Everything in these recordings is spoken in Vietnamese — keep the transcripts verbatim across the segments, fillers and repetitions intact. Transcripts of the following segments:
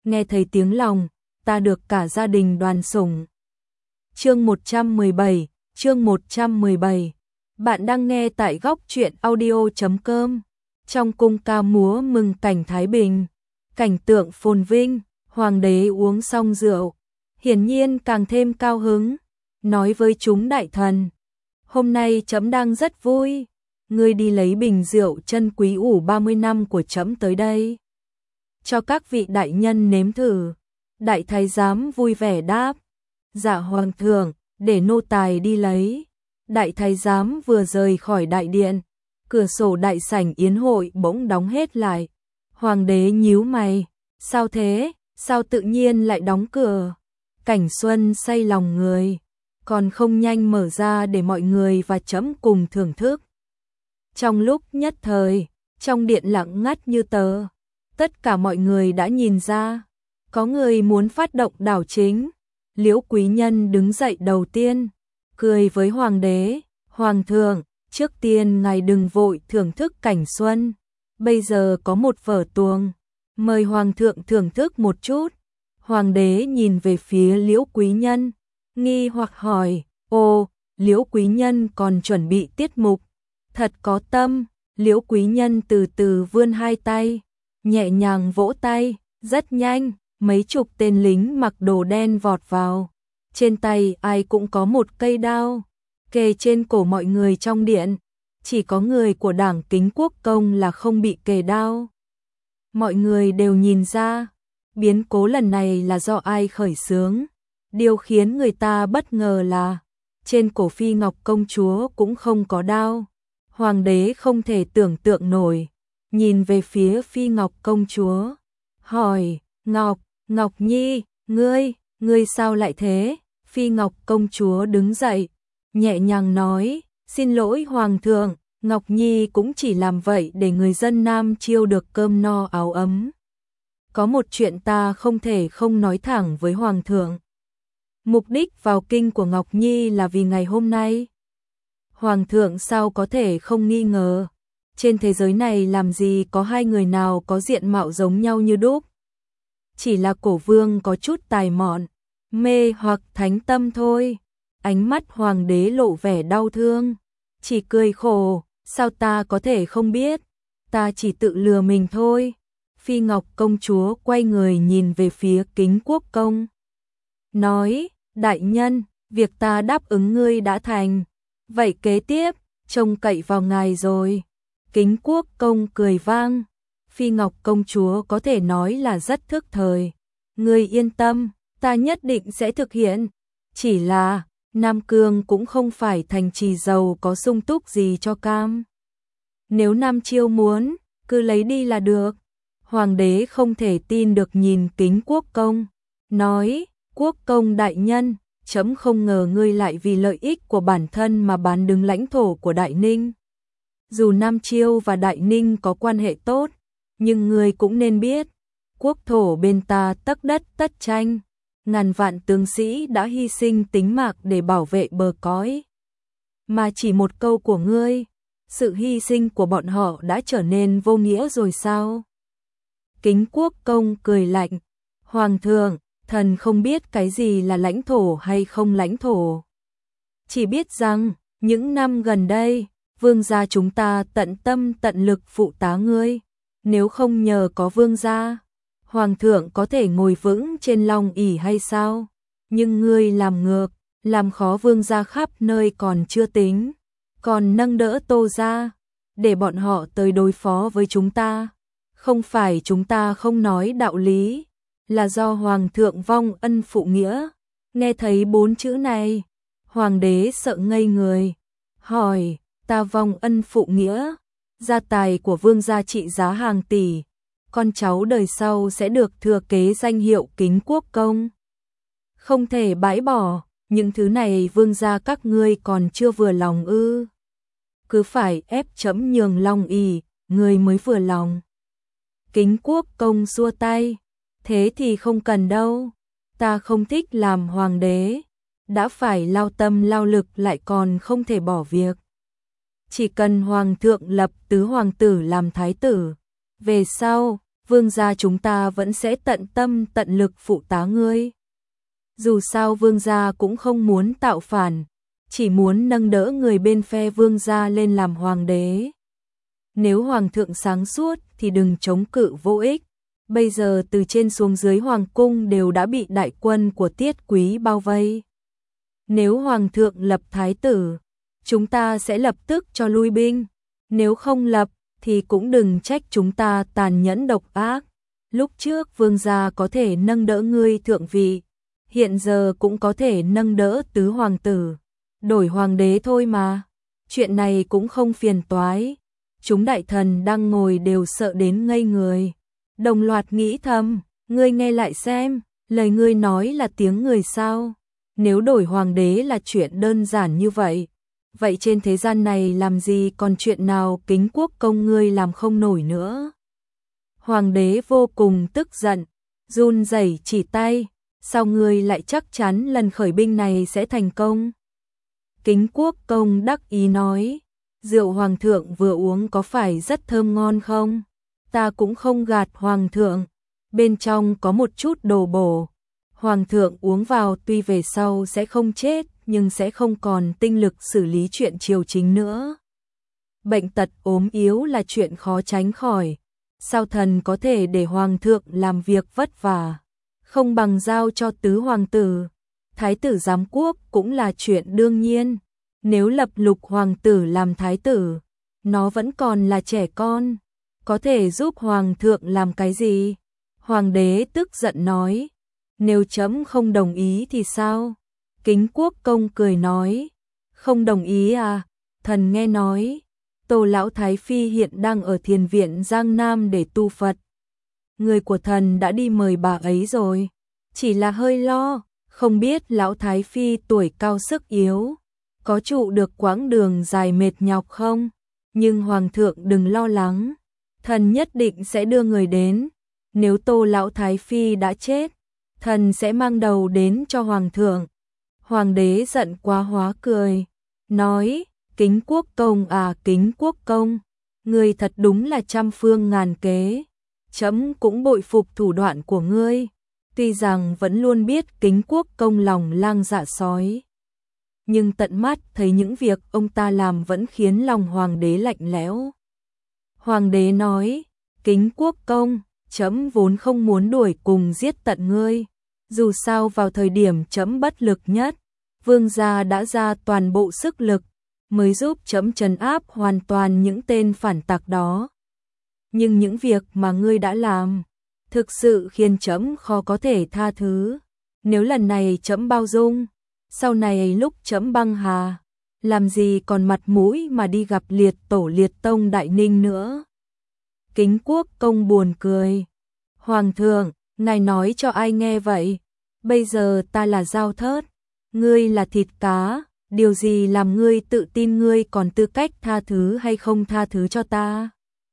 nghe thấy tiếng lòng, ta được cả gia đình đoàn sủng. Chương một trăm mười bảy, chương một trăm mười bảy. Bạn đang nghe tại góc truyện audio chấm com. Trong cung ca múa mừng cảnh Thái Bình, cảnh tượng phồn vinh, hoàng đế uống xong rượu, hiển nhiên càng thêm cao hứng, nói với chúng đại thần: "Hôm nay trẫm đang rất vui, ngươi đi lấy bình rượu chân quý ủ ba mươi năm của trẫm tới đây, cho các vị đại nhân nếm thử." Đại thái giám vui vẻ đáp: "Dạ hoàng thượng, để nô tài đi lấy." Đại thái giám vừa rời khỏi đại điện, cửa sổ đại sảnh yến hội bỗng đóng hết lại. Hoàng đế nhíu mày: "Sao thế? Sao tự nhiên lại đóng cửa?" Cảnh xuân say lòng người, còn không nhanh mở ra để mọi người và trẫm cùng thưởng thức. Trong lúc nhất thời, trong điện lặng ngắt như tờ, tất cả mọi người đã nhìn ra, có người muốn phát động đảo chính. Liễu Quý Nhân đứng dậy đầu tiên, cười với hoàng đế: "Hoàng thượng, trước tiên ngài đừng vội thưởng thức cảnh xuân, bây giờ có một vở tuồng, mời hoàng thượng thưởng thức một chút." Hoàng đế nhìn về phía Liễu Quý Nhân, nghi hoặc hỏi: "Ồ, Liễu Quý Nhân còn chuẩn bị tiết mục, thật có tâm." Liễu Quý Nhân từ từ vươn hai tay, nhẹ nhàng vỗ tay, rất nhanh, mấy chục tên lính mặc đồ đen vọt vào. Trên tay ai cũng có một cây đao, kề trên cổ mọi người trong điện, chỉ có người của Đảng Kính Quốc Công là không bị kề đao. Mọi người đều nhìn ra, biến cố lần này là do ai khởi xướng. Điều khiến người ta bất ngờ là trên cổ Phi Ngọc công chúa cũng không có đao. Hoàng đế không thể tưởng tượng nổi, nhìn về phía Phi Ngọc công chúa, hỏi: "Ngọc, Ngọc Nhi, ngươi, ngươi sao lại thế?" Phi Ngọc công chúa đứng dậy, nhẹ nhàng nói: "Xin lỗi hoàng thượng, Ngọc Nhi cũng chỉ làm vậy để người dân Nam Chiêu được cơm no áo ấm. Có một chuyện ta không thể không nói thẳng với hoàng thượng. Mục đích vào kinh của Ngọc Nhi là vì ngày hôm nay. Hoàng thượng sao có thể không nghi ngờ, trên thế giới này làm gì có hai người nào có diện mạo giống nhau như đúc. Chỉ là Cổ Vương có chút tài mọn, mê hoặc thánh tâm thôi." Ánh mắt hoàng đế lộ vẻ đau thương, chỉ cười khổ: "Sao ta có thể không biết, ta chỉ tự lừa mình thôi." Phi Ngọc công chúa quay người nhìn về phía Kính Quốc công, nói: "Đại nhân, việc ta đáp ứng ngươi đã thành, vậy kế tiếp, trông cậy vào ngài rồi." Kính Quốc công cười vang: "Phi Ngọc công chúa có thể nói là rất thức thời. Ngươi yên tâm, ta nhất định sẽ thực hiện. Chỉ là, Nam Cương cũng không phải thành trì giàu có sung túc gì cho cam. Nếu Nam Chiêu muốn, cứ lấy đi là được." Hoàng đế không thể tin được nhìn Kính Quốc công, nói: "Quốc công đại nhân, trẫm không ngờ ngươi lại vì lợi ích của bản thân mà bán đứng lãnh thổ của Đại Ninh. Dù Nam Chiêu và Đại Ninh có quan hệ tốt, nhưng ngươi cũng nên biết, quốc thổ bên ta tấc đất tất tranh, ngàn vạn tướng sĩ đã hy sinh tính mạng để bảo vệ bờ cõi. Mà chỉ một câu của ngươi, sự hy sinh của bọn họ đã trở nên vô nghĩa rồi sao?" Kính Quốc công cười lạnh: "Hoàng thượng, thần không biết cái gì là lãnh thổ hay không lãnh thổ. Chỉ biết rằng, những năm gần đây, vương gia chúng ta tận tâm tận lực phụ tá ngươi. Nếu không nhờ có vương gia, hoàng thượng có thể ngồi vững trên long ỷ hay sao? Nhưng ngươi làm ngược, làm khó vương gia khắp nơi còn chưa tính, còn nâng đỡ Tô gia, để bọn họ tới đối phó với chúng ta. Không phải chúng ta không nói đạo lý, là do hoàng thượng vong ân phụ nghĩa." Nghe thấy bốn chữ này, hoàng đế sợ ngây người, hỏi: "Ta vong ân phụ nghĩa? Gia tài của vương gia trị giá hàng tỷ, con cháu đời sau sẽ được thừa kế danh hiệu Kính Quốc công. Không thể bãi bỏ, những thứ này vương gia các ngươi còn chưa vừa lòng ư? Cứ phải ép trẫm nhường long ỷ, ngươi mới vừa lòng." Kính Quốc công xua tay: "Thế thì không cần đâu, ta không thích làm hoàng đế, đã phải lao tâm lao lực lại còn không thể bỏ việc. Chỉ cần hoàng thượng lập tứ hoàng tử làm thái tử, về sau, vương gia chúng ta vẫn sẽ tận tâm tận lực phụ tá ngươi. Dù sao vương gia cũng không muốn tạo phản, chỉ muốn nâng đỡ người bên phe vương gia lên làm hoàng đế. Nếu hoàng thượng sáng suốt thì đừng chống cự vô ích. Bây giờ từ trên xuống dưới hoàng cung đều đã bị đại quân của Tiết Quý bao vây. Nếu hoàng thượng lập thái tử, chúng ta sẽ lập tức cho lui binh. Nếu không lập thì cũng đừng trách chúng ta tàn nhẫn độc ác. Lúc trước vương gia có thể nâng đỡ ngươi thượng vị, hiện giờ cũng có thể nâng đỡ tứ hoàng tử. Đổi hoàng đế thôi mà. Chuyện này cũng không phiền toái. Chúng đại thần đang ngồi đều sợ đến ngây người. Đồng loạt nghĩ thầm, ngươi nghe lại xem, lời ngươi nói là tiếng người sao? Nếu đổi hoàng đế là chuyện đơn giản như vậy, vậy trên thế gian này làm gì còn chuyện nào Kính Quốc công ngươi làm không nổi nữa? Hoàng đế vô cùng tức giận, run rẩy chỉ tay, sao ngươi lại chắc chắn lần khởi binh này sẽ thành công? Kính Quốc công đắc ý nói, rượu hoàng thượng vừa uống có phải rất thơm ngon không? Ta cũng không gạt hoàng thượng, bên trong có một chút đồ bổ. Hoàng thượng uống vào tuy về sau sẽ không chết, nhưng sẽ không còn tinh lực xử lý chuyện triều chính nữa. Bệnh tật ốm yếu là chuyện khó tránh khỏi. Sao thần có thể để hoàng thượng làm việc vất vả, không bằng giao cho tứ hoàng tử. Thái tử giám quốc cũng là chuyện đương nhiên. Nếu lập Lục hoàng tử làm thái tử, nó vẫn còn là trẻ con, có thể giúp hoàng thượng làm cái gì? Hoàng đế tức giận nói, nếu chấm không đồng ý thì sao? Kính Quốc công cười nói, không đồng ý à? Thần nghe nói, Tô lão thái phi hiện đang ở thiền viện Giang Nam để tu Phật. Người của thần đã đi mời bà ấy rồi, chỉ là hơi lo, không biết lão thái phi tuổi cao sức yếu, có trụ được quãng đường dài mệt nhọc không? Nhưng hoàng thượng đừng lo lắng, thần nhất định sẽ đưa người đến. Nếu Tô lão thái phi đã chết, thần sẽ mang đầu đến cho hoàng thượng. Hoàng đế giận quá hóa cười, nói, Kính Quốc công à Kính Quốc công, ngươi thật đúng là trăm phương ngàn kế. Chấm cũng bội phục thủ đoạn của ngươi, tuy rằng vẫn luôn biết Kính Quốc công lòng lang dạ sói, nhưng tận mắt thấy những việc ông ta làm vẫn khiến lòng hoàng đế lạnh lẽo. Hoàng đế nói, Kính Quốc công, chấm vốn không muốn đuổi cùng giết tận ngươi, dù sao vào thời điểm chấm bất lực nhất, vương gia đã ra toàn bộ sức lực, mới giúp chấm trấn áp hoàn toàn những tên phản tặc đó. Nhưng những việc mà ngươi đã làm, thực sự khiến chấm khó có thể tha thứ. Nếu lần này chấm bao dung, sau này lúc chấm băng hà, làm gì còn mặt mũi mà đi gặp liệt tổ liệt tông Đại Ninh nữa. Kính Quốc công buồn cười, hoàng thượng, ngài nói cho ai nghe vậy? Bây giờ ta là dao thớt, ngươi là thịt cá, điều gì làm ngươi tự tin ngươi còn tư cách tha thứ hay không tha thứ cho ta?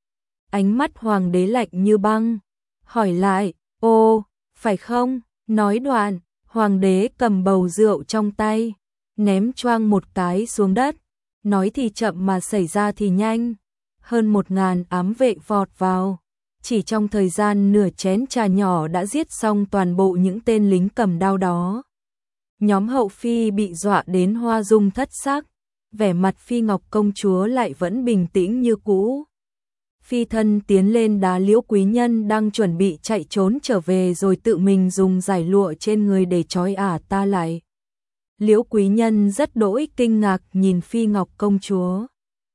Ánh mắt hoàng đế lạnh như băng, hỏi lại, ô, phải không? Nói đoạn, hoàng đế cầm bầu rượu trong tay, ném choang một cái xuống đất, nói thì chậm mà xảy ra thì nhanh. Hơn một ngàn ám vệ vọt vào, chỉ trong thời gian nửa chén trà nhỏ đã giết xong toàn bộ những tên lính cầm đao đó. Nhóm hậu phi bị dọa đến hoa dung thất sắc, vẻ mặt Phi Ngọc công chúa lại vẫn bình tĩnh như cũ. Phi thân tiến lên đá Liễu quý nhân đang chuẩn bị chạy trốn trở về rồi tự mình dùng giải lụa trên người để trói ả ta lại. Liễu quý nhân rất đỗi kinh ngạc nhìn Phi Ngọc công chúa.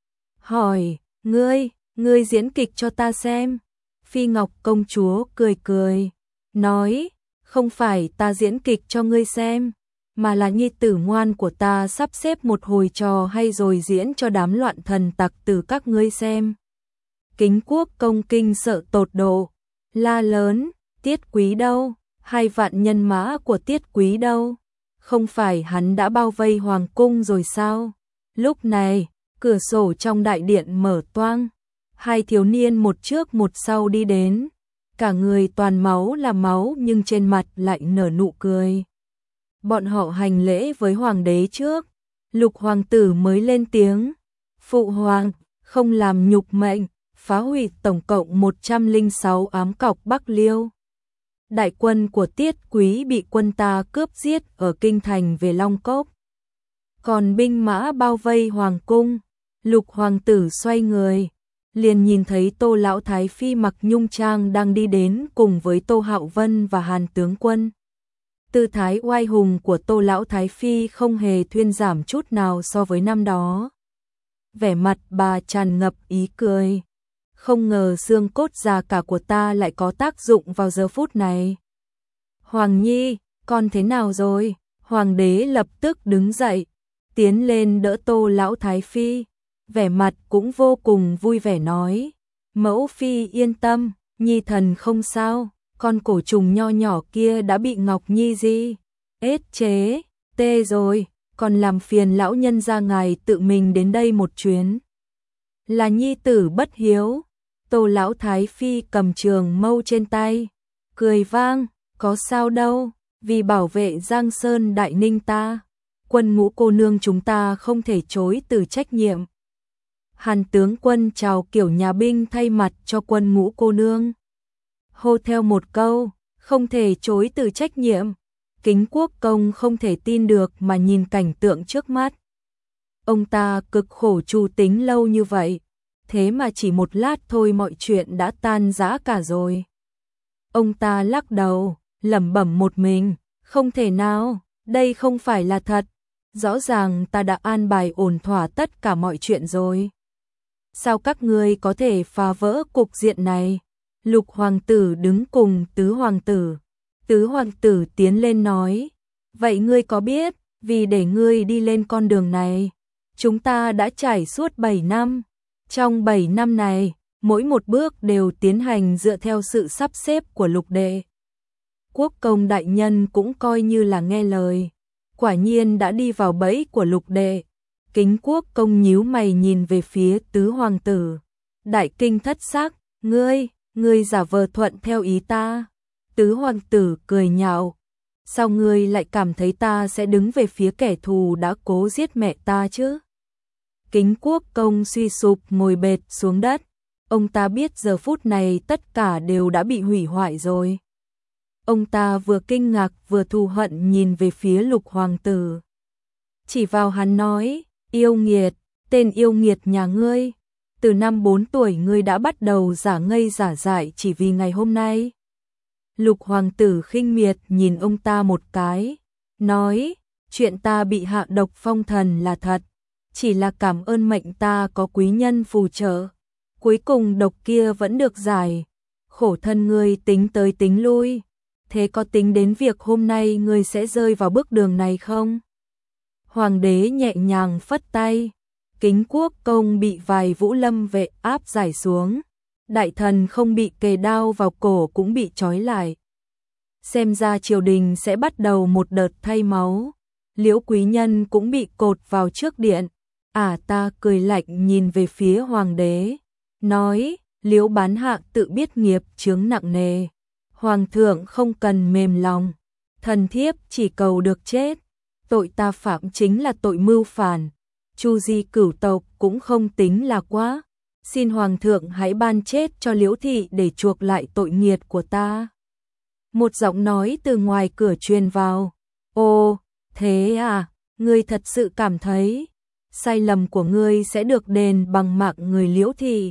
Hỏi, ngươi, ngươi diễn kịch cho ta xem. Phi Ngọc công chúa cười cười, nói, không phải ta diễn kịch cho ngươi xem, mà là nhi tử ngoan của ta sắp xếp một hồi trò hay rồi diễn cho đám loạn thần tặc tử các ngươi xem. Kính Quốc công kinh sợ tột độ, la lớn, Tiết Quý đâu, hai vạn nhân mã của Tiết Quý đâu, không phải hắn đã bao vây hoàng cung rồi sao? Lúc này, cửa sổ trong đại điện mở toang, hai thiếu niên một trước một sau đi đến, cả người toàn máu là máu nhưng trên mặt lại nở nụ cười. Bọn họ hành lễ với hoàng đế trước, Lục hoàng tử mới lên tiếng, phụ hoàng, không làm nhục mệnh. phá hủy tổng cộng một trăm lẻ sáu ám cọc Bắc Liêu. Đại quân của Tiết Quý bị quân ta cướp giết ở kinh thành về Long Cốc. Còn binh mã bao vây hoàng cung, Lục hoàng tử xoay người, liền nhìn thấy Tô lão thái phi mặc nhung trang đang đi đến cùng với Tô Hạo Vân và Hàn tướng quân. Tư thái oai hùng của Tô lão thái phi không hề thuyên giảm chút nào so với năm đó. Vẻ mặt bà tràn ngập ý cười. Không ngờ xương cốt già cả của ta lại có tác dụng vào giờ phút này. Hoàng nhi, con thế nào rồi? Hoàng đế lập tức đứng dậy, tiến lên đỡ Tô lão thái phi, vẻ mặt cũng vô cùng vui vẻ nói: "Mẫu phi yên tâm, nhi thần không sao, con cổ trùng nho nhỏ kia đã bị Ngọc Nhi gì ết chế, tê rồi, còn làm phiền lão nhân gia ngài tự mình đến đây một chuyến. Là nhi tử bất hiếu." Tô lão thái phi cầm trường mâu trên tay, cười vang: "Có sao đâu, vì bảo vệ Giang Sơn Đại Ninh ta, Quân Ngũ cô nương chúng ta không thể chối từ trách nhiệm." Hàn tướng quân chào kiểu nhà binh thay mặt cho Quân Ngũ cô nương. Hô theo một câu: "Không thể chối từ trách nhiệm." Kính Quốc công không thể tin được mà nhìn cảnh tượng trước mắt. Ông ta cực khổ trù tính lâu như vậy, thế mà chỉ một lát thôi mọi chuyện đã tan rã cả rồi. Ông ta lắc đầu, lẩm bẩm một mình: "Không thể nào, đây không phải là thật. Rõ ràng ta đã an bài ổn thỏa tất cả mọi chuyện rồi. Sao các ngươi có thể phá vỡ cục diện này?" Lục hoàng tử đứng cùng tứ hoàng tử. Tứ hoàng tử tiến lên nói: "Vậy ngươi có biết, vì để ngươi đi lên con đường này, chúng ta đã trải suốt bảy năm. Trong bảy năm này, mỗi một bước đều tiến hành dựa theo sự sắp xếp của Lục đệ. Quốc công đại nhân cũng coi như là nghe lời, quả nhiên đã đi vào bẫy của Lục đệ." Kính Quốc công nhíu mày nhìn về phía tứ hoàng tử, đại kinh thất sắc: "Ngươi, ngươi giả vờ thuận theo ý ta." Tứ hoàng tử cười nhạo: "Sao ngươi lại cảm thấy ta sẽ đứng về phía kẻ thù đã cố giết mẹ ta chứ?" Kính Quốc công suy sụp ngồi bệt xuống đất. Ông ta biết giờ phút này tất cả đều đã bị hủy hoại rồi. Ông ta vừa kinh ngạc vừa thù hận nhìn về phía Lục hoàng tử. Chỉ vào hắn nói: "Yêu nghiệt, tên yêu nghiệt nhà ngươi, từ năm bốn tuổi ngươi đã bắt đầu giả ngây giả dại chỉ vì ngày hôm nay." Lục hoàng tử khinh miệt nhìn ông ta một cái, nói: "Chuyện ta bị hạ độc phong thần là thật, chỉ là cảm ơn mệnh ta có quý nhân phù trợ, cuối cùng độc kia vẫn được giải. Khổ thân ngươi tính tới tính lui, thế có tính đến việc hôm nay ngươi sẽ rơi vào bước đường này không?" Hoàng đế nhẹ nhàng phất tay, Kính Quốc công bị vài vũ lâm vệ áp giải xuống. Đại thần không bị kề đao vào cổ cũng bị trói lại. Xem ra triều đình sẽ bắt đầu một đợt thay máu. Liễu quý nhân cũng bị cột vào trước điện. À ta cười lạnh nhìn về phía hoàng đế, nói: "Liễu bán hạ tự biết nghiệp chướng nặng nề, hoàng thượng không cần mềm lòng, thần thiếp chỉ cầu được chết. Tội ta phạm chính là tội mưu phản, chu di cửu tộc cũng không tính là quá. Xin hoàng thượng hãy ban chết cho Liễu thị để chuộc lại tội nghiệt của ta." Một giọng nói từ ngoài cửa truyền vào: "Ồ, thế à, ngươi thật sự cảm thấy sai lầm của ngươi sẽ được đền bằng mạng người Liễu thị?"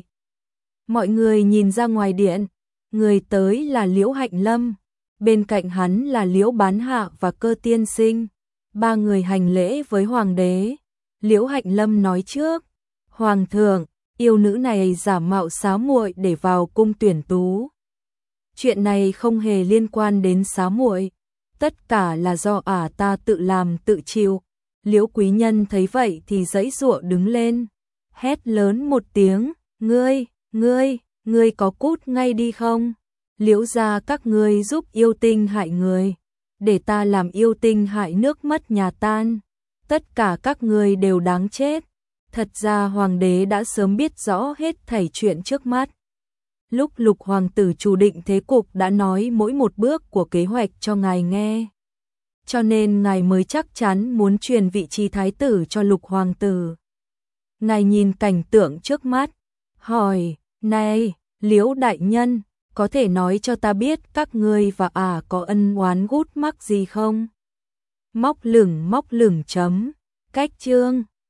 Mọi người nhìn ra ngoài điện, người tới là Liễu Hạnh Lâm, bên cạnh hắn là Liễu Bán Hạ và Cơ tiên sinh. Ba người hành lễ với hoàng đế. Liễu Hạnh Lâm nói trước: "Hoàng thượng, yêu nữ này giả mạo xá muội để vào cung tuyển tú. Chuyện này không hề liên quan đến xá muội, tất cả là do ả ta tự làm tự chịu." Liễu quý nhân thấy vậy thì giãy giụa đứng lên, hét lớn một tiếng: "Ngươi, ngươi, ngươi có cút ngay đi không? Liễu gia các ngươi giúp yêu tinh hại người, để ta làm yêu tinh hại nước mất nhà tan, tất cả các ngươi đều đáng chết." Thật ra hoàng đế đã sớm biết rõ hết thảy chuyện trước mắt. Lúc Lục hoàng tử chủ định thế cục đã nói mỗi một bước của kế hoạch cho ngài nghe. Cho nên ngài mới chắc chắn muốn truyền vị trí thái tử cho Lục hoàng tử. Ngài nhìn cảnh tượng trước mắt, hỏi: Này, Liễu đại nhân, có thể nói cho ta biết các ngươi và ả có ân oán gút mắc gì không? Móc lửng móc lửng chấm, cách chương.